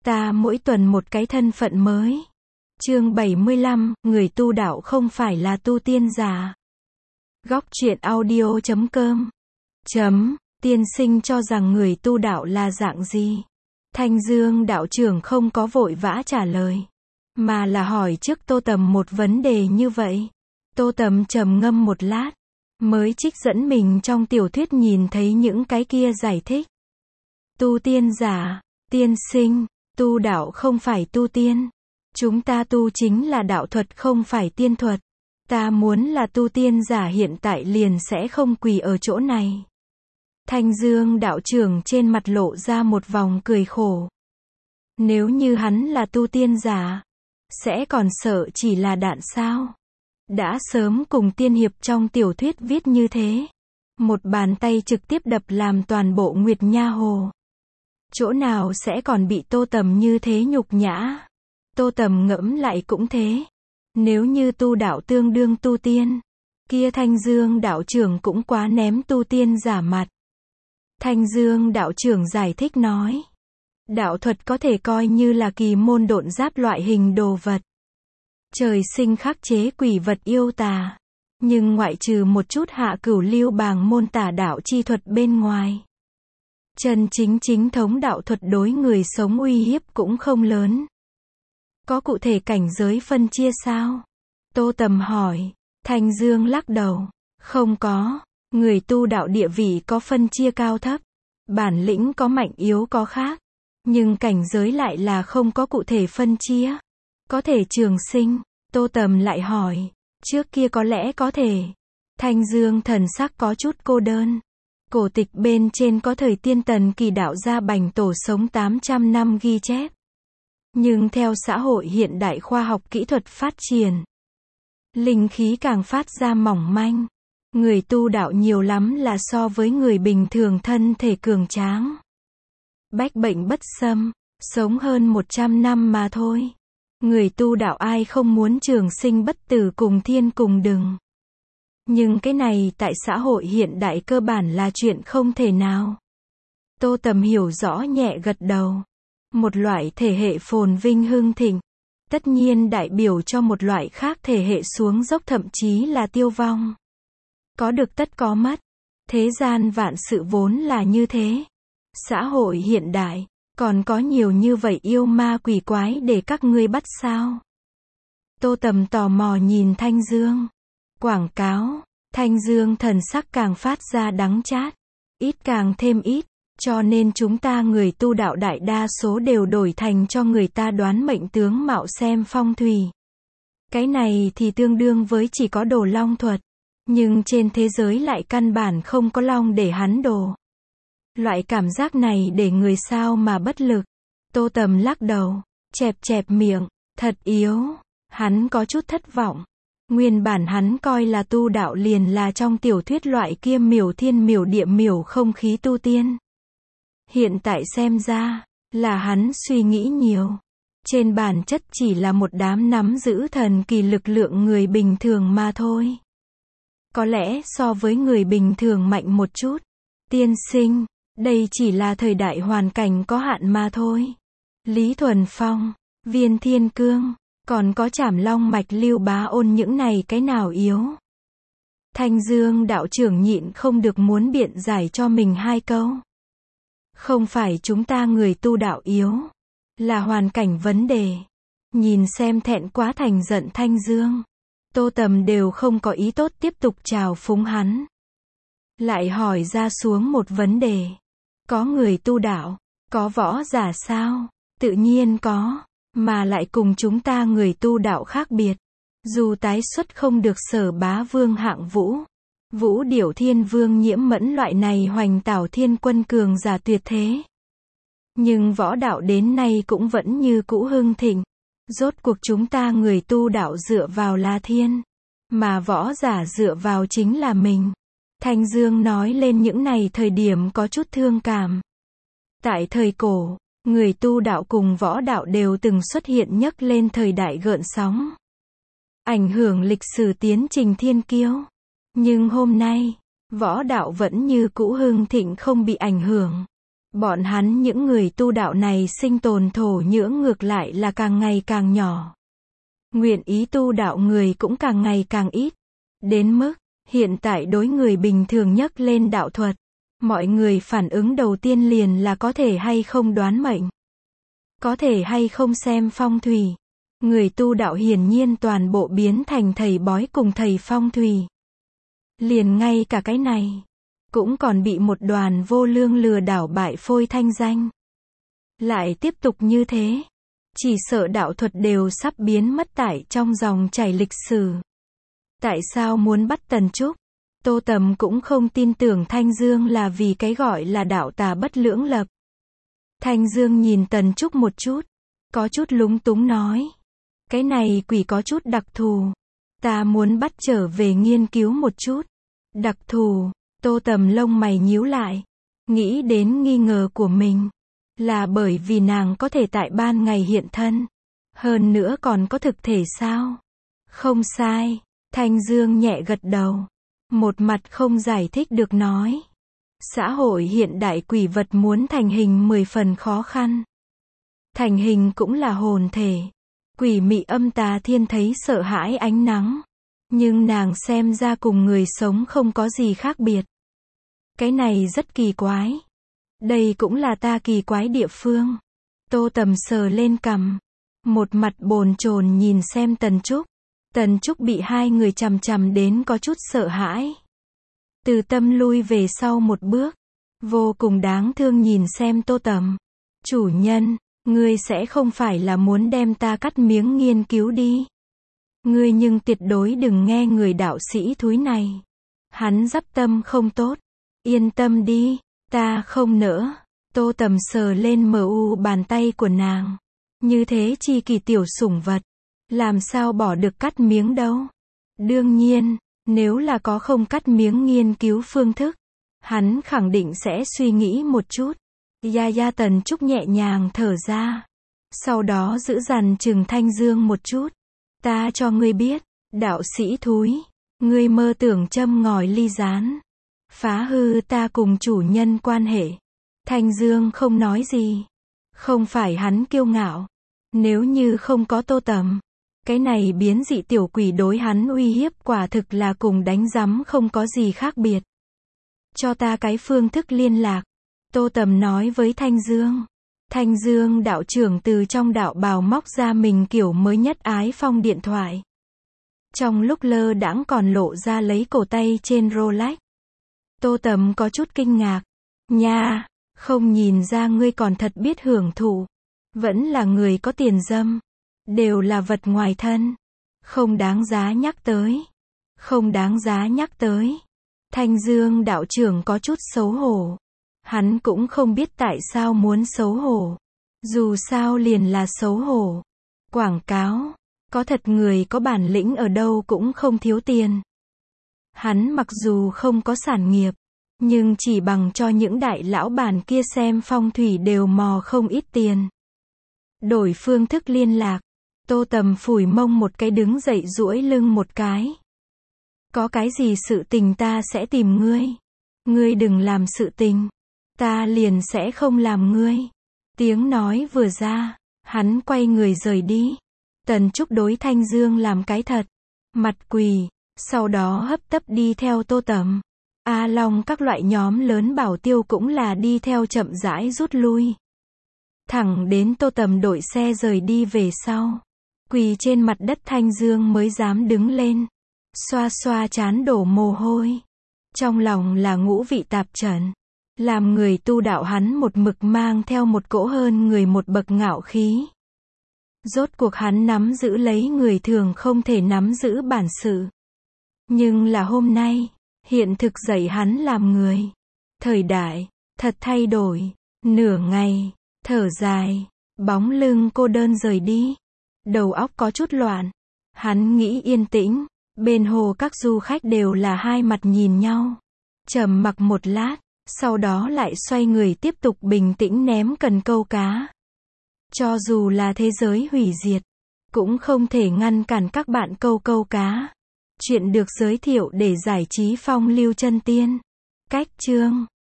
Ta mỗi tuần một cái thân phận mới. Chương 75, người tu đạo không phải là tu tiên giả. Góc truyện audio.com. Tiên sinh cho rằng người tu đạo là dạng gì? Thanh Dương đạo trưởng không có vội vã trả lời, mà là hỏi trước Tô Tầm một vấn đề như vậy. Tô Tầm trầm ngâm một lát, mới trích dẫn mình trong tiểu thuyết nhìn thấy những cái kia giải thích. Tu tiên giả, tiên sinh, tu đạo không phải tu tiên. Chúng ta tu chính là đạo thuật không phải tiên thuật. Ta muốn là tu tiên giả hiện tại liền sẽ không quỳ ở chỗ này. Thanh Dương đạo trưởng trên mặt lộ ra một vòng cười khổ. Nếu như hắn là tu tiên giả, sẽ còn sợ chỉ là đạn sao? Đã sớm cùng tiên hiệp trong tiểu thuyết viết như thế. Một bàn tay trực tiếp đập làm toàn bộ Nguyệt Nha Hồ. Chỗ nào sẽ còn bị Tô Tầm như thế nhục nhã? Tô Tầm ngẫm lại cũng thế. Nếu như tu đạo tương đương tu tiên, kia Thanh Dương đạo trưởng cũng quá ném tu tiên giả mặt. Thanh Dương đạo trưởng giải thích nói, đạo thuật có thể coi như là kỳ môn độn giáp loại hình đồ vật. Trời sinh khắc chế quỷ vật yêu tà, nhưng ngoại trừ một chút hạ cửu lưu bàng môn tà đạo chi thuật bên ngoài, chân chính thống đạo thuật đối người sống uy hiếp cũng không lớn. Có cụ thể cảnh giới phân chia sao? Tô Tầm hỏi. Thanh Dương lắc đầu. Không có. Người tu đạo địa vị có phân chia cao thấp. Bản lĩnh có mạnh yếu có khác. Nhưng cảnh giới lại là không có cụ thể phân chia. Có thể trường sinh. Tô Tầm lại hỏi. Trước kia có lẽ có thể. Thanh Dương thần sắc có chút cô đơn. Cổ tịch bên trên có thời tiên tần kỳ đạo gia Bành Tổ sống 800 năm ghi chép. Nhưng theo xã hội hiện đại khoa học kỹ thuật phát triển, linh khí càng phát ra mỏng manh. Người tu đạo nhiều lắm là so với người bình thường thân thể cường tráng. Bách bệnh bất xâm, sống hơn 100 năm mà thôi. Người tu đạo ai không muốn trường sinh bất tử cùng thiên cùng đừng. Nhưng cái này tại xã hội hiện đại cơ bản là chuyện không thể nào. Tô Tầm hiểu rõ nhẹ gật đầu. Một loại thể hệ phồn vinh hưng thịnh, tất nhiên đại biểu cho một loại khác thể hệ xuống dốc thậm chí là tiêu vong. Có được tất có mất. Thế gian vạn sự vốn là như thế. Xã hội hiện đại, còn có nhiều như vậy yêu ma quỷ quái để các ngươi bắt sao? Tô Tầm tò mò nhìn Thanh Dương. Quảng cáo. Thanh Dương thần sắc càng phát ra đắng chát. Ít càng thêm ít. Cho nên chúng ta người tu đạo đại đa số đều đổi thành cho người ta đoán mệnh tướng mạo xem phong thủy. Cái này thì tương đương với chỉ có đồ long thuật. Nhưng trên thế giới lại căn bản không có long để hắn đồ. Loại cảm giác này để người sao mà bất lực. Tô Tầm lắc đầu, chẹp miệng, thật yếu. Hắn có chút thất vọng. Nguyên bản hắn coi là tu đạo liền là trong tiểu thuyết loại kia miểu thiên miểu địa miểu không khí tu tiên. Hiện tại xem ra, là hắn suy nghĩ nhiều. Trên bản chất chỉ là một đám nắm giữ thần kỳ lực lượng người bình thường mà thôi. Có lẽ so với người bình thường mạnh một chút. Tiên sinh, đây chỉ là thời đại hoàn cảnh có hạn mà thôi. Lý Thuần Phong, Viên Thiên Cương, còn có Trảm Long Mạch Lưu Bá Ôn những này cái nào yếu. Thanh Dương đạo trưởng nhịn không được muốn biện giải cho mình hai câu. Không phải chúng ta người tu đạo yếu, là hoàn cảnh vấn đề. Nhìn xem thẹn quá thành giận Thanh Dương, Tô Tầm đều không có ý tốt tiếp tục chào phúng hắn. Lại hỏi ra xuống một vấn đề. Có người tu đạo, có võ giả sao? Tự nhiên có, mà lại cùng chúng ta người tu đạo khác biệt. Dù tái xuất không được Sở Bá Vương Hạng Vũ, Vũ Điểu Thiên Vương Nhiễm Mẫn loại này hoành tảo thiên quân cường giả tuyệt thế. Nhưng võ đạo đến nay cũng vẫn như cũ hưng thịnh. Rốt cuộc chúng ta người tu đạo dựa vào là thiên, mà võ giả dựa vào chính là mình. Thanh Dương nói lên những này thời điểm có chút thương cảm. Tại thời cổ, người tu đạo cùng võ đạo đều từng xuất hiện nhấc lên thời đại gợn sóng. Ảnh hưởng lịch sử tiến trình thiên kiêu. Nhưng hôm nay, võ đạo vẫn như cũ hưng thịnh không bị ảnh hưởng. Bọn hắn những người tu đạo này sinh tồn thổ nhưỡng ngược lại là càng ngày càng nhỏ. Nguyện ý tu đạo người cũng càng ngày càng ít. Đến mức, hiện tại đối người bình thường nhắc lên đạo thuật, mọi người phản ứng đầu tiên liền là có thể hay không đoán mệnh. Có thể hay không xem phong thủy. Người tu đạo hiển nhiên toàn bộ biến thành thầy bói cùng thầy phong thủy. Liền ngay cả cái này, cũng còn bị một đoàn vô lương lừa đảo bại phôi thanh danh. Lại tiếp tục như thế, chỉ sợ đạo thuật đều sắp biến mất tại trong dòng chảy lịch sử. Tại sao muốn bắt Tần Trúc? Tô Tầm cũng không tin tưởng Thanh Dương là vì cái gọi là đạo tà bất lưỡng lập. Thanh Dương nhìn Tần Trúc một chút, có chút lúng túng nói. Cái này quỷ có chút đặc thù. Ta muốn bắt trở về nghiên cứu một chút. Đặc thù, Tô Tầm lông mày nhíu lại. Nghĩ đến nghi ngờ của mình. Là bởi vì nàng có thể tại ban ngày hiện thân. Hơn nữa còn có thực thể sao? Không sai. Thanh Dương nhẹ gật đầu. Một mặt không giải thích được nói. Xã hội hiện đại quỷ vật muốn thành hình 10 phần khó khăn. Thành hình cũng là hồn thể. Quỷ mị âm tà thiên thấy sợ hãi ánh nắng. Nhưng nàng xem ra cùng người sống không có gì khác biệt. Cái này rất kỳ quái. Đây cũng là ta kỳ quái địa phương. Tô Tầm sờ lên cằm. Một mặt bồn chồn nhìn xem Tần Trúc. Tần Trúc bị hai người chằm chằm đến có chút sợ hãi. Từ tâm lui về sau một bước. Vô cùng đáng thương nhìn xem Tô Tầm. Chủ nhân, ngươi sẽ không phải là muốn đem ta cắt miếng nghiên cứu đi. Ngươi nhưng tuyệt đối đừng nghe người đạo sĩ thúi này. Hắn dắp tâm không tốt. Yên tâm đi, ta không nỡ. Tô Tầm sờ lên mờ u bàn tay của nàng. Như thế chi kỳ tiểu sủng vật. Làm sao bỏ được cắt miếng đâu. Đương nhiên, nếu là có không cắt miếng nghiên cứu phương thức, hắn khẳng định sẽ suy nghĩ một chút. Gia Tần Trúc nhẹ nhàng thở ra. Sau đó giữ dằn chừng Thanh Dương một chút. Ta cho ngươi biết, đạo sĩ thúi, ngươi mơ tưởng châm ngòi ly gián. Phá hư ta cùng chủ nhân quan hệ. Thanh Dương không nói gì. Không phải hắn kiêu ngạo. Nếu như không có Tô Tầm, cái này biến dị tiểu quỷ đối hắn uy hiếp quả thực là cùng đánh rắm không có gì khác biệt. Cho ta cái phương thức liên lạc. Tô Tầm nói với Thanh Dương. Thanh Dương đạo trưởng từ trong đạo bào móc ra mình kiểu mới nhất iPhone điện thoại. Trong lúc lơ đãng còn lộ ra lấy cổ tay trên Rolex. Tô Tầm có chút kinh ngạc. Nha, không nhìn ra ngươi còn thật biết hưởng thụ. Vẫn là người có tiền dâm. Đều là vật ngoài thân. Không đáng giá nhắc tới. Không đáng giá nhắc tới. Thanh Dương đạo trưởng có chút xấu hổ. Hắn cũng không biết tại sao muốn xấu hổ. Dù sao liền là xấu hổ. Quảng cáo. Có thật người có bản lĩnh ở đâu cũng không thiếu tiền. Hắn mặc dù không có sản nghiệp. Nhưng chỉ bằng cho những đại lão bản kia xem phong thủy đều mò không ít tiền. Đổi phương thức liên lạc. Tô Tầm phủi mông một cái đứng dậy duỗi lưng một cái. Có cái gì sự tình ta sẽ tìm ngươi. Ngươi đừng làm sự tình. Ta liền sẽ không làm ngươi. Tiếng nói vừa ra, hắn quay người rời đi. Tần Trúc đối Thanh Dương làm cái thật. Mặt quỳ, sau đó hấp tấp đi theo Tô Tầm. A Long các loại nhóm lớn bảo tiêu cũng là đi theo chậm rãi rút lui. Thẳng đến Tô Tầm đội xe rời đi về sau. Quỳ trên mặt đất Thanh Dương mới dám đứng lên. Xoa xoa trán đổ mồ hôi. Trong lòng là ngũ vị tạp trần. Làm người tu đạo hắn một mực mang theo một cỗ hơn người một bậc ngạo khí. Rốt cuộc hắn nắm giữ lấy người thường không thể nắm giữ bản sự. Nhưng là hôm nay, hiện thực dạy hắn làm người. Thời đại, thật thay đổi. Nửa ngày, thở dài, bóng lưng cô đơn rời đi. Đầu óc có chút loạn. Hắn nghĩ yên tĩnh. Bên hồ các du khách đều là hai mặt nhìn nhau. Trầm mặc một lát. Sau đó lại xoay người tiếp tục bình tĩnh ném cần câu cá. Cho dù là thế giới hủy diệt, cũng không thể ngăn cản các bạn câu cá. Chuyện được giới thiệu để giải trí phong lưu chân tiên. Cách chương